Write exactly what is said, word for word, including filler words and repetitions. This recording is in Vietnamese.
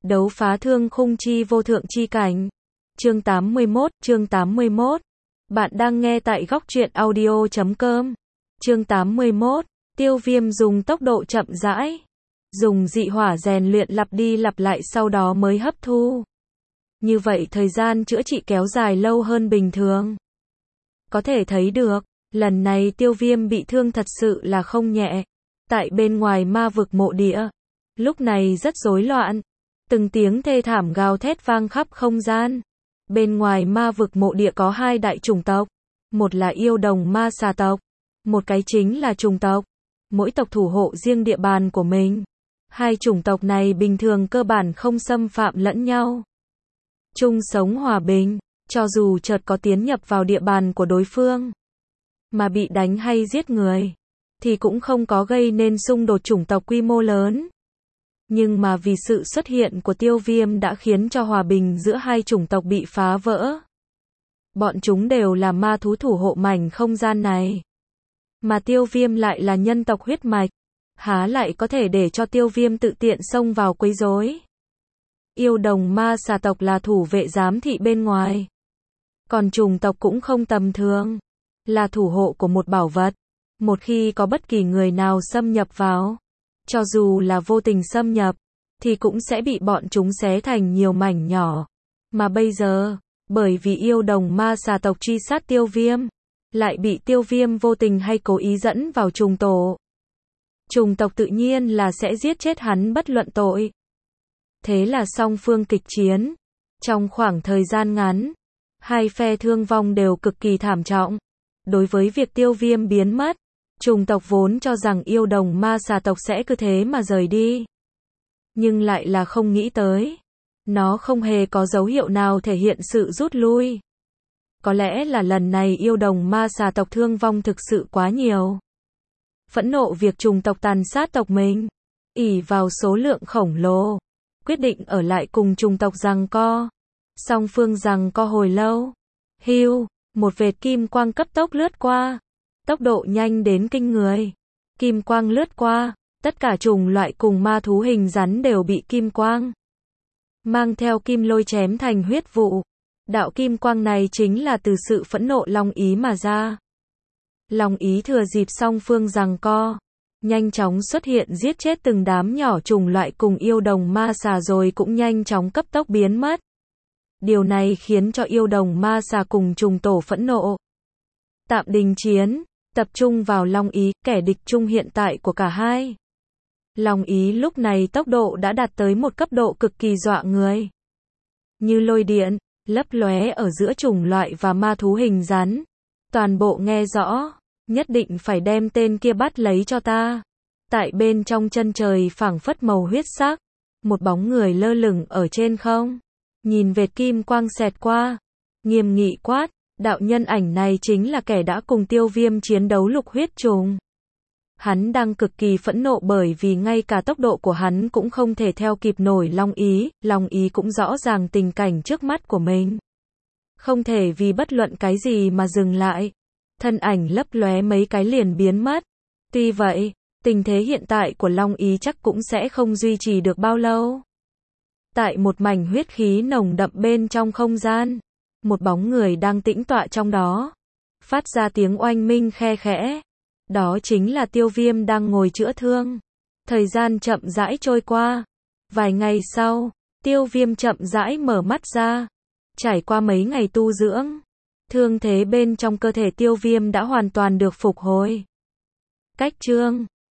Đấu phá thương khung chi vô thượng chi cảnh. Chương tám mươi mốt, chương tám mươi mốt. Bạn đang nghe tại góc truyện audio chấm com. Chương tám mươi mốt. Tiêu Viêm dùng tốc độ chậm rãi, dùng dị hỏa rèn luyện lặp đi lặp lại sau đó mới hấp thu. Như vậy thời gian chữa trị kéo dài lâu hơn bình thường. Có thể thấy được, lần này Tiêu Viêm bị thương thật sự là không nhẹ. Tại bên ngoài ma vực mộ địa, lúc này rất rối loạn. Từng tiếng thê thảm gào thét vang khắp không gian. Bên ngoài ma vực mộ địa có hai đại chủng tộc. Một là yêu đồng ma xà tộc. Một cái chính là trùng tộc. Mỗi tộc thủ hộ riêng địa bàn của mình. Hai chủng tộc này bình thường cơ bản không xâm phạm lẫn nhau. Chung sống hòa bình. Cho dù chợt có tiến nhập vào địa bàn của đối phương, mà bị đánh hay giết người, thì cũng không có gây nên xung đột chủng tộc quy mô lớn. Nhưng mà vì sự xuất hiện của Tiêu Viêm đã khiến cho hòa bình giữa hai chủng tộc bị phá vỡ. Bọn chúng đều là ma thú thủ hộ mảnh không gian này. Mà Tiêu Viêm lại là nhân tộc huyết mạch. Há lại có thể để cho Tiêu Viêm tự tiện xông vào quấy rối. Yêu đồng ma xà tộc là thủ vệ giám thị bên ngoài. Còn trùng tộc cũng không tầm thường. Là thủ hộ của một bảo vật. Một khi có bất kỳ người nào xâm nhập vào, cho dù là vô tình xâm nhập, thì cũng sẽ bị bọn chúng xé thành nhiều mảnh nhỏ. Mà bây giờ, bởi vì yêu đồng ma xà tộc truy sát Tiêu Viêm, lại bị Tiêu Viêm vô tình hay cố ý dẫn vào trùng tổ. Trùng tộc tự nhiên là sẽ giết chết hắn bất luận tội. Thế là song phương kịch chiến. Trong khoảng thời gian ngắn, hai phe thương vong đều cực kỳ thảm trọng. Đối với việc Tiêu Viêm biến mất, trùng tộc vốn cho rằng yêu đồng ma xà tộc sẽ cứ thế mà rời đi. Nhưng lại là không nghĩ tới. Nó không hề có dấu hiệu nào thể hiện sự rút lui. Có lẽ là lần này yêu đồng ma xà tộc thương vong thực sự quá nhiều. Phẫn nộ việc trùng tộc tàn sát tộc mình, ỷ vào số lượng khổng lồ, quyết định ở lại cùng trùng tộc giằng co. Song phương giằng co hồi lâu. Hưu, một vệt kim quang cấp tốc lướt qua. Tốc độ nhanh đến kinh người. Kim quang lướt qua, tất cả trùng loại cùng ma thú hình rắn đều bị kim quang mang theo kim lôi chém thành huyết vụ. Đạo kim quang này chính là từ sự phẫn nộ Long Ý mà ra. Long Ý thừa dịp song phương giằng co, nhanh chóng xuất hiện giết chết từng đám nhỏ trùng loại cùng yêu đồng ma xà rồi cũng nhanh chóng cấp tốc biến mất. Điều này khiến cho yêu đồng ma xà cùng trùng tổ phẫn nộ. Tạm đình chiến, tập trung vào Long Ý, kẻ địch chung hiện tại của cả hai. Long Ý lúc này tốc độ đã đạt tới một cấp độ cực kỳ dọa người. Như lôi điện, lấp lóe ở giữa trùng loại và ma thú hình rắn. Toàn bộ nghe rõ, nhất định phải đem tên kia bắt lấy cho ta. Tại bên trong chân trời phảng phất màu huyết sắc, một bóng người lơ lửng ở trên không. Nhìn vệt kim quang xẹt qua, nghiêm nghị quát, đạo nhân ảnh này chính là kẻ đã cùng Tiêu Viêm chiến đấu lục huyết trùng. Hắn đang cực kỳ phẫn nộ bởi vì ngay cả tốc độ của hắn cũng không thể theo kịp nổi Long Ý, Long Ý cũng rõ ràng tình cảnh trước mắt của mình. Không thể vì bất luận cái gì mà dừng lại. Thân ảnh lấp lóe mấy cái liền biến mất. Tuy vậy, tình thế hiện tại của Long Ý chắc cũng sẽ không duy trì được bao lâu. Tại một mảnh huyết khí nồng đậm bên trong không gian, một bóng người đang tĩnh tọa trong đó, phát ra tiếng oanh minh khe khẽ. Đó chính là Tiêu Viêm đang ngồi chữa thương. Thời gian chậm rãi trôi qua. Vài ngày sau, Tiêu Viêm chậm rãi mở mắt ra. Trải qua mấy ngày tu dưỡng, thương thế bên trong cơ thể Tiêu Viêm đã hoàn toàn được phục hồi. Cách chương